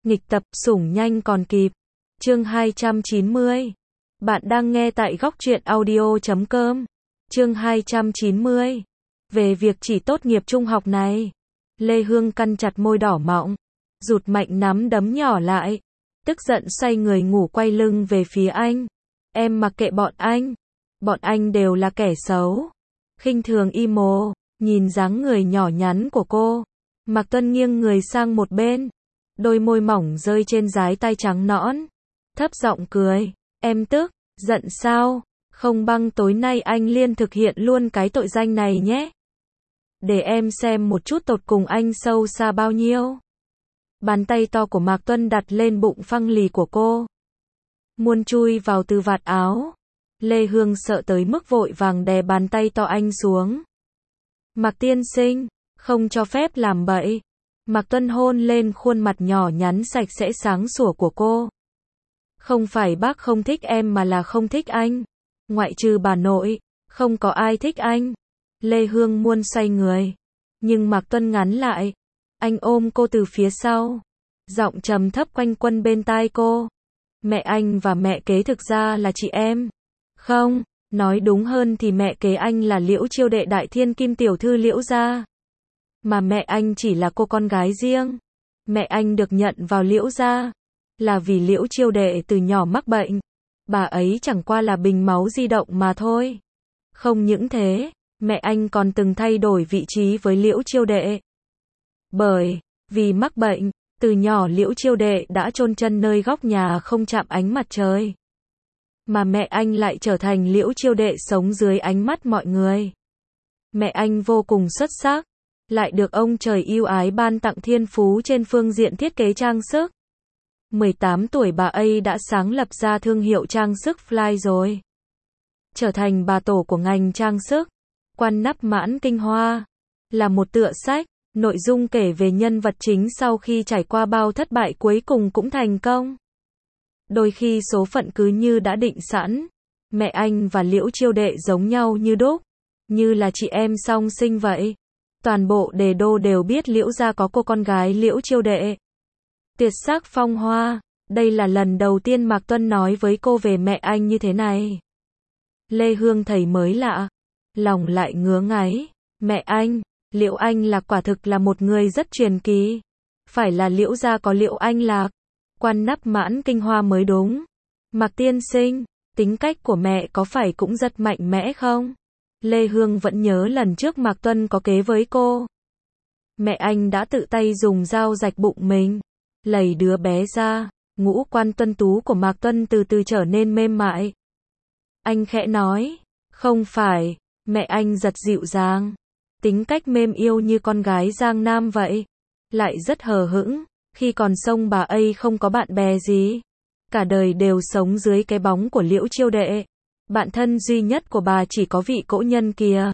Nghịch tập, sủng nhanh còn kịp. Chương 290. Bạn đang nghe tại góc truyện audio.com. Chương 290. Về việc chỉ tốt nghiệp trung học này. Lê Hương cắn chặt môi đỏ mọng, rụt mạnh nắm đấm nhỏ lại, tức giận xoay người ngủ quay lưng về phía anh. Em mặc kệ bọn anh đều là kẻ xấu. Khinh thường imo, nhìn dáng người nhỏ nhắn của cô. Mạc Tuân nghiêng người sang một bên, đôi môi mỏng rơi trên dái tay trắng nõn, thấp giọng cười, em tức, giận sao? Không băng tối nay anh liên thực hiện luôn cái tội danh này nhé. Để em xem một chút tột cùng anh sâu xa bao nhiêu. Bàn tay to của Mạc Tuân đặt lên bụng phăng lì của cô, muốn chui vào từ vạt áo. Lê Hương sợ tới mức vội vàng đè bàn tay to anh xuống. Mạc tiên sinh, không cho phép làm bậy. Mạc Tuân hôn lên khuôn mặt nhỏ nhắn sạch sẽ sáng sủa của cô. Không phải bác không thích em mà là không thích anh. Ngoại trừ bà nội, không có ai thích anh. Lê Hương muốn xoay người, nhưng Mạc Tuân ngắn lại. Anh ôm cô từ phía sau, giọng trầm thấp quanh quẩn bên tai cô. Mẹ anh và mẹ kế thực ra là chị em. Không, nói đúng hơn thì mẹ kế anh là Liễu Chiêu Đệ đại thiên kim tiểu thư Liễu gia. Mà mẹ anh chỉ là cô con gái riêng. Mẹ anh được nhận vào Liễu gia là vì Liễu Chiêu Đệ từ nhỏ mắc bệnh. Bà ấy chẳng qua là bình máu di động mà thôi. Không những thế, mẹ anh còn từng thay đổi vị trí với Liễu Chiêu Đệ. Bởi vì mắc bệnh, từ nhỏ Liễu Chiêu Đệ đã chôn chân nơi góc nhà không chạm ánh mặt trời. Mà mẹ anh lại trở thành Liễu Chiêu Đệ sống dưới ánh mắt mọi người. Mẹ anh vô cùng xuất sắc, lại được ông trời ưu ái ban tặng thiên phú trên phương diện thiết kế trang sức. 18 tuổi bà ấy đã sáng lập ra thương hiệu trang sức Fly rồi. Trở thành bà tổ của ngành trang sức. Quan Nắp Mãn Kinh Hoa là một tựa sách, nội dung kể về nhân vật chính sau khi trải qua bao thất bại cuối cùng cũng thành công. Đôi khi số phận cứ như đã định sẵn. Mẹ anh và Liễu Chiêu Đệ giống nhau như đúc, như là chị em song sinh vậy. Toàn bộ Đề Đô đều biết Liễu gia có cô con gái Liễu Chiêu Đệ. Tuyệt sắc phong hoa, đây là lần đầu tiên Mạc Tuân nói với cô về mẹ anh như thế này. Lê Hương thấy mới lạ, lòng lại ngứa ngáy. Mẹ anh, Liễu Anh Lạc quả thực là một người rất truyền kỳ. Phải là Liễu gia có Liễu Anh Lạc, Quan Nắp Mãn Kinh Hoa mới đúng. Mạc tiên sinh, tính cách của mẹ có phải cũng rất mạnh mẽ không? Lê Hương vẫn nhớ lần trước Mạc Tuân có kế với cô. Mẹ anh đã tự tay dùng dao rạch bụng mình, lầy đứa bé ra. Ngũ quan tuân tú của Mạc Tuân từ từ trở nên mềm mại. Anh khẽ nói, không phải. Mẹ anh giật dịu dàng, tính cách mềm yêu như con gái Giang Nam vậy. Lại rất hờ hững, khi còn sống bà ấy không có bạn bè gì. Cả đời đều sống dưới cái bóng của Liễu Chiêu Đệ. Bạn thân duy nhất của bà chỉ có vị cỗ nhân kia.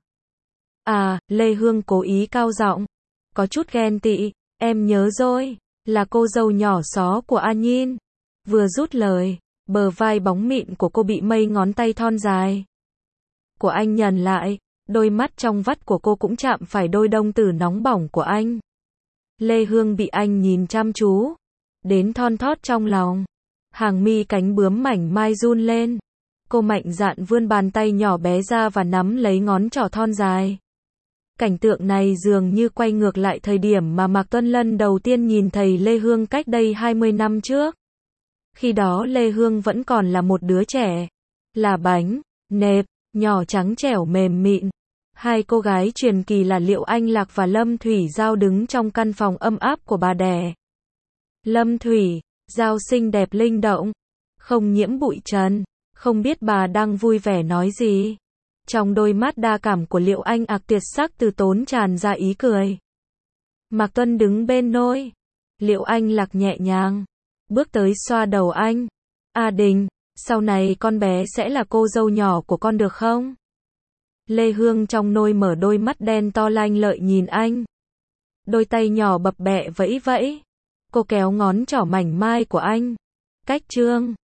À, Lê Hương cố ý cao giọng, có chút ghen tị, em nhớ rồi, là cô dâu nhỏ xó của A Nhiên. Vừa rút lời, bờ vai bóng mịn của cô bị mây ngón tay thon dài của anh nhần lại, đôi mắt trong vắt của cô cũng chạm phải đôi đồng tử nóng bỏng của anh. Lê Hương bị anh nhìn chăm chú đến thon thót trong lòng, hàng mi cánh bướm mảnh mai run lên. Cô mạnh dạn vươn bàn tay nhỏ bé ra và nắm lấy ngón trỏ thon dài. Cảnh tượng này dường như quay ngược lại thời điểm mà Mạc Tuân lần đầu tiên nhìn thấy Lê Hương cách đây 20 năm trước. Khi đó Lê Hương vẫn còn là một đứa trẻ, là bánh nếp, nhỏ trắng trẻo mềm mịn. Hai cô gái truyền kỳ là Liễu Anh Lạc và Lâm Thủy Giao đứng trong căn phòng ấm áp của bà đẻ. Lâm Thủy Giao xinh đẹp linh động, không nhiễm bụi trần, không biết bà đang vui vẻ nói gì. Trong đôi mắt đa cảm của Liễu Anh Lạc tuyệt sắc từ tốn tràn ra ý cười. Mạc Tuân đứng bên nôi. Liễu Anh Lạc nhẹ nhàng bước tới xoa đầu anh. A Đình, sau này con bé sẽ là cô dâu nhỏ của con được không? Lê Hương trong nôi mở đôi mắt đen to lanh lợi nhìn anh. Đôi tay nhỏ bập bẹ vẫy vẫy. Cô kéo ngón trỏ mảnh mai của anh. Cách trương.